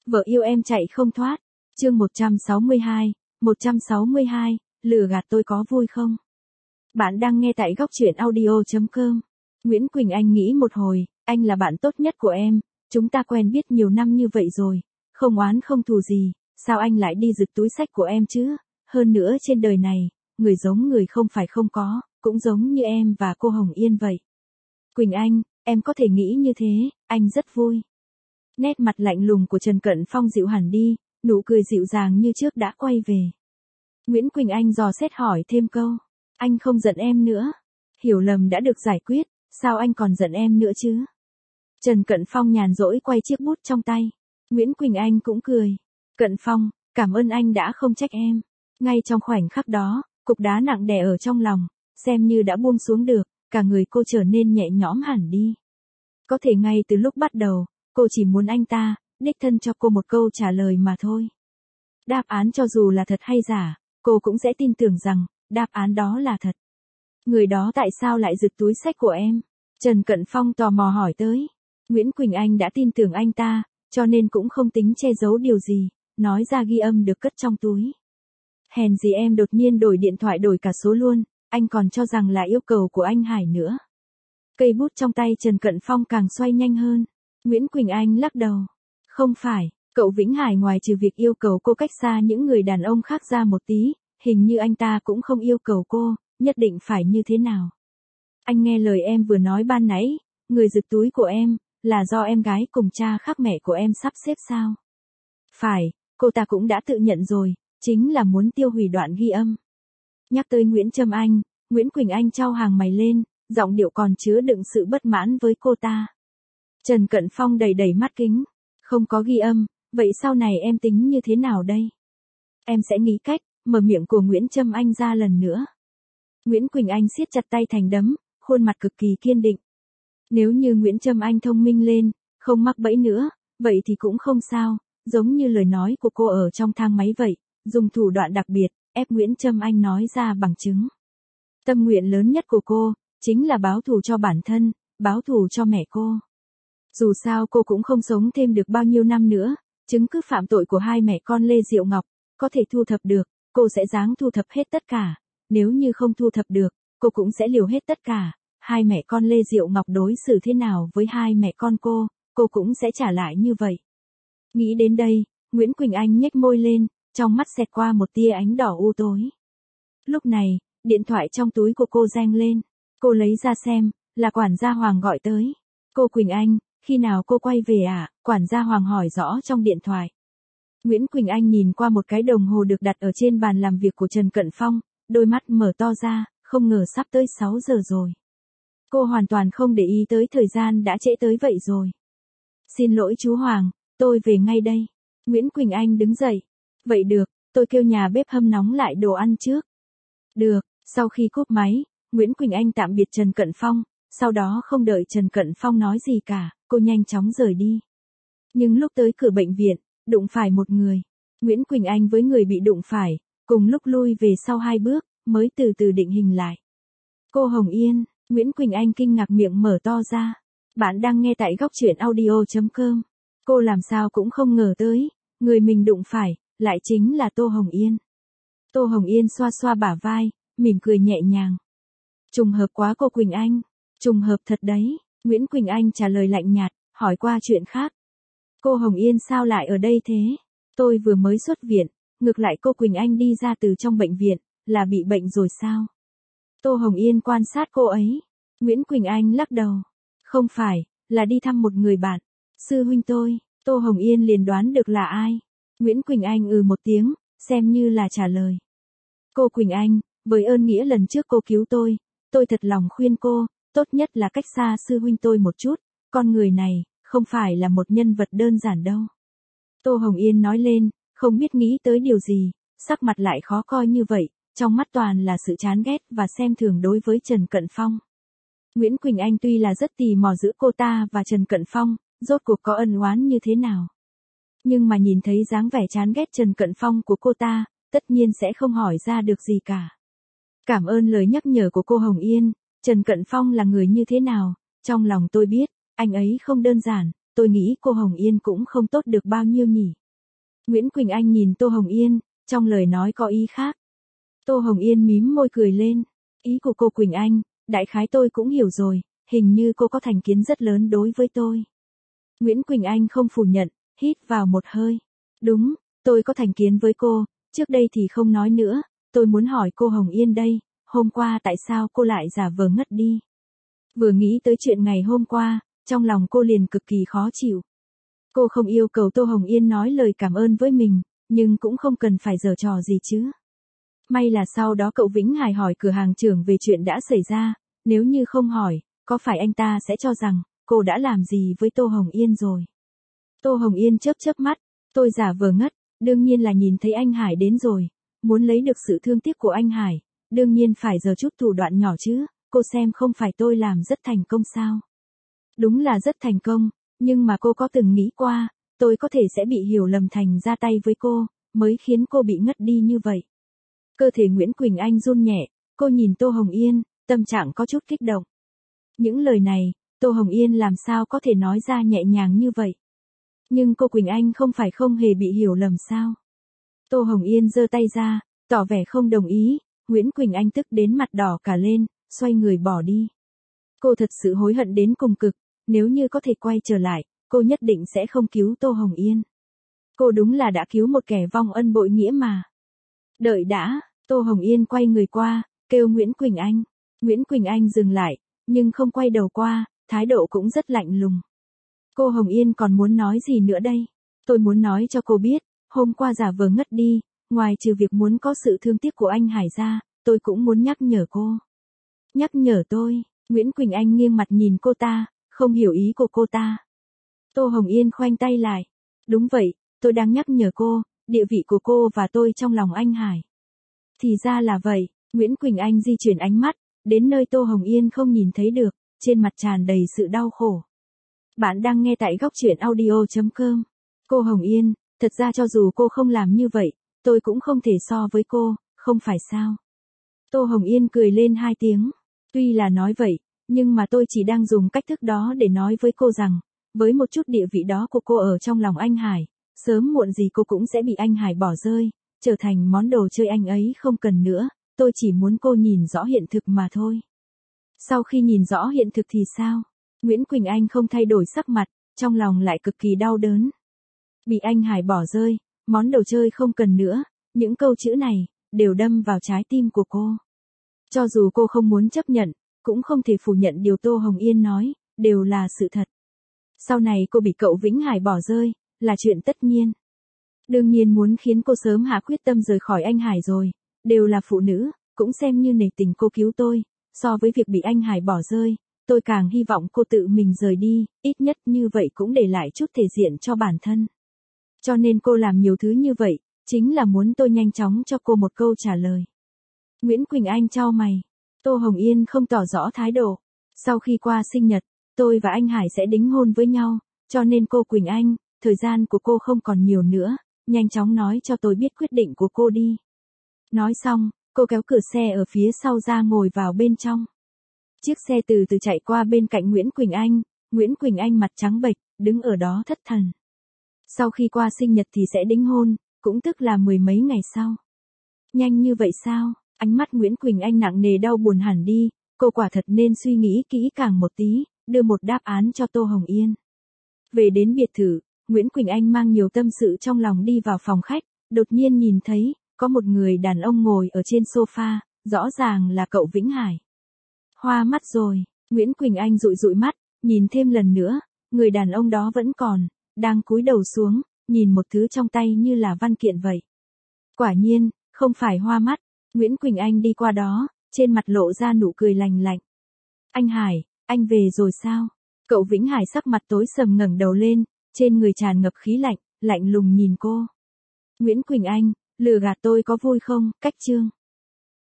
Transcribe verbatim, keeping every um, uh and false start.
Vợ yêu em chạy không thoát. Chương một trăm sáu mươi hai, một trăm sáu mươi hai, lừa gạt tôi có vui không? Bạn đang nghe tại góc truyện audio chấm com. Nguyễn Quỳnh Anh nghĩ một hồi, anh là bạn tốt nhất của em, chúng ta quen biết nhiều năm như vậy rồi, không oán không thù gì, sao anh lại đi giật túi xách của em chứ? Hơn nữa trên đời này, người giống người không phải không có, cũng giống như em và cô Hồng Yên vậy. Quỳnh Anh, em có thể nghĩ như thế, anh rất vui. Nét mặt lạnh lùng của Trần Cận Phong dịu hẳn đi, nụ cười dịu dàng như trước đã quay về. Nguyễn Quỳnh Anh dò xét hỏi thêm câu, anh không giận em nữa. Hiểu lầm đã được giải quyết, sao anh còn giận em nữa chứ? Trần Cận Phong nhàn rỗi quay chiếc bút trong tay. Nguyễn Quỳnh Anh cũng cười. Cận Phong, cảm ơn anh đã không trách em. Ngay trong khoảnh khắc đó, cục đá nặng đè ở trong lòng, xem như đã buông xuống được, cả người cô trở nên nhẹ nhõm hẳn đi. Có thể ngay từ lúc bắt đầu, cô chỉ muốn anh ta, đích thân cho cô một câu trả lời mà thôi. Đáp án cho dù là thật hay giả, cô cũng sẽ tin tưởng rằng, đáp án đó là thật. Người đó tại sao lại giật túi xách của em? Trần Cận Phong tò mò hỏi tới. Nguyễn Quỳnh Anh đã tin tưởng anh ta, cho nên cũng không tính che giấu điều gì, nói ra ghi âm được cất trong túi. Hèn gì em đột nhiên đổi điện thoại đổi cả số luôn, anh còn cho rằng là yêu cầu của anh Hải nữa. Cây bút trong tay Trần Cận Phong càng xoay nhanh hơn. Nguyễn Quỳnh Anh lắc đầu. Không phải, cậu Vĩnh Hải ngoài trừ việc yêu cầu cô cách xa những người đàn ông khác ra một tí, hình như anh ta cũng không yêu cầu cô, nhất định phải như thế nào. Anh nghe lời em vừa nói ban nãy, người giật túi của em, là do em gái cùng cha khác mẹ của em sắp xếp sao? Phải, cô ta cũng đã tự nhận rồi, chính là muốn tiêu hủy đoạn ghi âm. Nhắc tới Nguyễn Trâm Anh, Nguyễn Quỳnh Anh chau hàng mày lên, giọng điệu còn chứa đựng sự bất mãn với cô ta. Trần Cận Phong đầy đầy mắt kính. Không có ghi âm, vậy sau này em tính như thế nào đây? Em sẽ nghĩ cách, mở miệng của Nguyễn Trâm Anh ra lần nữa. Nguyễn Quỳnh Anh siết chặt tay thành đấm, khuôn mặt cực kỳ kiên định. Nếu như Nguyễn Trâm Anh thông minh lên, không mắc bẫy nữa, vậy thì cũng không sao, giống như lời nói của cô ở trong thang máy vậy, dùng thủ đoạn đặc biệt, ép Nguyễn Trâm Anh nói ra bằng chứng. Tâm nguyện lớn nhất của cô, chính là báo thù cho bản thân, báo thù cho mẹ cô. Dù sao cô cũng không sống thêm được bao nhiêu năm nữa, chứng cứ phạm tội của hai mẹ con Lê Diệu Ngọc, có thể thu thập được, cô sẽ ráng thu thập hết tất cả, nếu như không thu thập được, cô cũng sẽ liều hết tất cả, hai mẹ con Lê Diệu Ngọc đối xử thế nào với hai mẹ con cô, cô cũng sẽ trả lại như vậy. Nghĩ đến đây, Nguyễn Quỳnh Anh nhếch môi lên, trong mắt xẹt qua một tia ánh đỏ u tối. Lúc này, điện thoại trong túi của cô reng lên, cô lấy ra xem, là quản gia Hoàng gọi tới. Cô Quỳnh Anh, khi nào cô quay về à? Quản gia Hoàng hỏi rõ trong điện thoại. Nguyễn Quỳnh Anh nhìn qua một cái đồng hồ được đặt ở trên bàn làm việc của Trần Cận Phong, đôi mắt mở to ra, không ngờ sắp tới sáu giờ rồi. Cô hoàn toàn không để ý tới thời gian đã trễ tới vậy rồi. Xin lỗi chú Hoàng, tôi về ngay đây. Nguyễn Quỳnh Anh đứng dậy. Vậy được, tôi kêu nhà bếp hâm nóng lại đồ ăn trước. Được, sau khi cúp máy, Nguyễn Quỳnh Anh tạm biệt Trần Cận Phong, sau đó không đợi Trần Cận Phong nói gì cả, cô nhanh chóng rời đi. Nhưng lúc tới cửa bệnh viện, đụng phải một người. Nguyễn Quỳnh Anh với người bị đụng phải, cùng lúc lui về sau hai bước, mới từ từ định hình lại. Cô Hồng Yên, Nguyễn Quỳnh Anh kinh ngạc miệng mở to ra. Bạn đang nghe tại góc truyện audio chấm com. Cô làm sao cũng không ngờ tới, người mình đụng phải, lại chính là Tô Hồng Yên. Tô Hồng Yên xoa xoa bả vai, mỉm cười nhẹ nhàng. Trùng hợp quá cô Quỳnh Anh. Trùng hợp thật đấy, Nguyễn Quỳnh Anh trả lời lạnh nhạt, hỏi qua chuyện khác. Cô Hồng Yên sao lại ở đây thế? Tôi vừa mới xuất viện, ngược lại cô Quỳnh Anh đi ra từ trong bệnh viện, là bị bệnh rồi sao? Tô Hồng Yên quan sát cô ấy. Nguyễn Quỳnh Anh lắc đầu. Không phải, là đi thăm một người bạn. Sư huynh tôi, Tô Hồng Yên liền đoán được là ai. Nguyễn Quỳnh Anh ừ một tiếng, xem như là trả lời. Cô Quỳnh Anh, với ơn nghĩa lần trước cô cứu tôi, tôi thật lòng khuyên cô, tốt nhất là cách xa sư huynh tôi một chút, con người này, không phải là một nhân vật đơn giản đâu. Tô Hồng Yên nói lên, không biết nghĩ tới điều gì, sắc mặt lại khó coi như vậy, trong mắt toàn là sự chán ghét và xem thường đối với Trần Cận Phong. Nguyễn Quỳnh Anh tuy là rất tò mò giữa cô ta và Trần Cận Phong, rốt cuộc có ân oán như thế nào. Nhưng mà nhìn thấy dáng vẻ chán ghét Trần Cận Phong của cô ta, tất nhiên sẽ không hỏi ra được gì cả. Cảm ơn lời nhắc nhở của cô Hồng Yên, Trần Cận Phong là người như thế nào, trong lòng tôi biết, anh ấy không đơn giản, tôi nghĩ cô Hồng Yên cũng không tốt được bao nhiêu nhỉ. Nguyễn Quỳnh Anh nhìn Tô Hồng Yên, trong lời nói có ý khác. Tô Hồng Yên mím môi cười lên. Ý của cô Quỳnh Anh, đại khái tôi cũng hiểu rồi, hình như cô có thành kiến rất lớn đối với tôi. Nguyễn Quỳnh Anh không phủ nhận, hít vào một hơi. Đúng, tôi có thành kiến với cô, trước đây thì không nói nữa, tôi muốn hỏi cô Hồng Yên đây, hôm qua tại sao cô lại giả vờ ngất đi? Vừa nghĩ tới chuyện ngày hôm qua, trong lòng cô liền cực kỳ khó chịu. Cô không yêu cầu Tô Hồng Yên nói lời cảm ơn với mình, nhưng cũng không cần phải giở trò gì chứ. May là sau đó cậu Vĩnh Hải hỏi cửa hàng trưởng về chuyện đã xảy ra, nếu như không hỏi, có phải anh ta sẽ cho rằng cô đã làm gì với Tô Hồng Yên rồi. Tô Hồng Yên chớp chớp mắt, tôi giả vờ ngất, đương nhiên là nhìn thấy anh Hải đến rồi, muốn lấy được sự thương tiếc của anh Hải, đương nhiên phải giở chút thủ đoạn nhỏ chứ, cô xem không phải tôi làm rất thành công sao. Đúng là rất thành công, nhưng mà cô có từng nghĩ qua, tôi có thể sẽ bị hiểu lầm thành ra tay với cô, mới khiến cô bị ngất đi như vậy. Cơ thể Nguyễn Quỳnh Anh run nhẹ, cô nhìn Tô Hồng Yên, tâm trạng có chút kích động. Những lời này, Tô Hồng Yên làm sao có thể nói ra nhẹ nhàng như vậy. Nhưng cô Quỳnh Anh không phải không hề bị hiểu lầm sao. Tô Hồng Yên giơ tay ra, tỏ vẻ không đồng ý, Nguyễn Quỳnh Anh tức đến mặt đỏ cả lên, xoay người bỏ đi. Cô thật sự hối hận đến cùng cực, nếu như có thể quay trở lại, cô nhất định sẽ không cứu Tô Hồng Yên. Cô đúng là đã cứu một kẻ vong ân bội nghĩa mà. Đợi đã, Tô Hồng Yên quay người qua, kêu Nguyễn Quỳnh Anh. Nguyễn Quỳnh Anh dừng lại, nhưng không quay đầu qua, thái độ cũng rất lạnh lùng. Cô Hồng Yên còn muốn nói gì nữa đây? Tôi muốn nói cho cô biết, hôm qua giả vờ ngất đi, ngoài trừ việc muốn có sự thương tiếc của anh Hải ra, tôi cũng muốn nhắc nhở cô. Nhắc nhở tôi, Nguyễn Quỳnh Anh nghiêng mặt nhìn cô ta, không hiểu ý của cô ta. Tô Hồng Yên khoanh tay lại. Đúng vậy, tôi đang nhắc nhở cô, địa vị của cô và tôi trong lòng anh Hải. Thì ra là vậy, Nguyễn Quỳnh Anh di chuyển ánh mắt, đến nơi Tô Hồng Yên không nhìn thấy được, trên mặt tràn đầy sự đau khổ. Bạn đang nghe tại góc truyện audio chấm com. Cô Hồng Yên, thật ra cho dù cô không làm như vậy, tôi cũng không thể so với cô, không phải sao? Tô Hồng Yên cười lên hai tiếng. Tuy là nói vậy, nhưng mà tôi chỉ đang dùng cách thức đó để nói với cô rằng, với một chút địa vị đó của cô ở trong lòng anh Hải, sớm muộn gì cô cũng sẽ bị anh Hải bỏ rơi, trở thành món đồ chơi anh ấy không cần nữa, tôi chỉ muốn cô nhìn rõ hiện thực mà thôi. Sau khi nhìn rõ hiện thực thì sao? Nguyễn Quỳnh Anh không thay đổi sắc mặt, trong lòng lại cực kỳ đau đớn. Bị anh Hải bỏ rơi, món đồ chơi không cần nữa, những câu chữ này, đều đâm vào trái tim của cô. Cho dù cô không muốn chấp nhận, cũng không thể phủ nhận điều Tô Hồng Yên nói, đều là sự thật. Sau này cô bị cậu Vĩnh Hải bỏ rơi, là chuyện tất nhiên. Đương nhiên muốn khiến cô sớm hạ quyết tâm rời khỏi anh Hải rồi, đều là phụ nữ, cũng xem như nể tình cô cứu tôi, so với việc bị anh Hải bỏ rơi, tôi càng hy vọng cô tự mình rời đi, ít nhất như vậy cũng để lại chút thể diện cho bản thân. Cho nên cô làm nhiều thứ như vậy, chính là muốn tôi nhanh chóng cho cô một câu trả lời. Nguyễn Quỳnh Anh chau mày, Tô Hồng Yên không tỏ rõ thái độ. Sau khi qua sinh nhật, tôi và anh Hải sẽ đính hôn với nhau, cho nên cô Quỳnh Anh, thời gian của cô không còn nhiều nữa, nhanh chóng nói cho tôi biết quyết định của cô đi. Nói xong, cô kéo cửa xe ở phía sau ra ngồi vào bên trong. Chiếc xe từ từ chạy qua bên cạnh Nguyễn Quỳnh Anh, Nguyễn Quỳnh Anh mặt trắng bệch, đứng ở đó thất thần. Sau khi qua sinh nhật thì sẽ đính hôn, cũng tức là mười mấy ngày sau. Nhanh như vậy sao? Ánh mắt Nguyễn Quỳnh Anh nặng nề đau buồn hẳn đi, cô quả thật nên suy nghĩ kỹ càng một tí, đưa một đáp án cho Tô Hồng Yên. Về đến biệt thự, Nguyễn Quỳnh Anh mang nhiều tâm sự trong lòng đi vào phòng khách, đột nhiên nhìn thấy, có một người đàn ông ngồi ở trên sofa, rõ ràng là cậu Vĩnh Hải. Hoa mắt rồi, Nguyễn Quỳnh Anh dụi dụi mắt, nhìn thêm lần nữa, người đàn ông đó vẫn còn, đang cúi đầu xuống, nhìn một thứ trong tay như là văn kiện vậy. Quả nhiên, không phải hoa mắt, Nguyễn Quỳnh Anh đi qua đó, trên mặt lộ ra nụ cười lành lạnh. Anh Hải, anh về rồi sao? Cậu Vĩnh Hải sắc mặt tối sầm ngẩng đầu lên, trên người tràn ngập khí lạnh, lạnh lùng nhìn cô. Nguyễn Quỳnh Anh, lừa gạt tôi có vui không? Cách chương.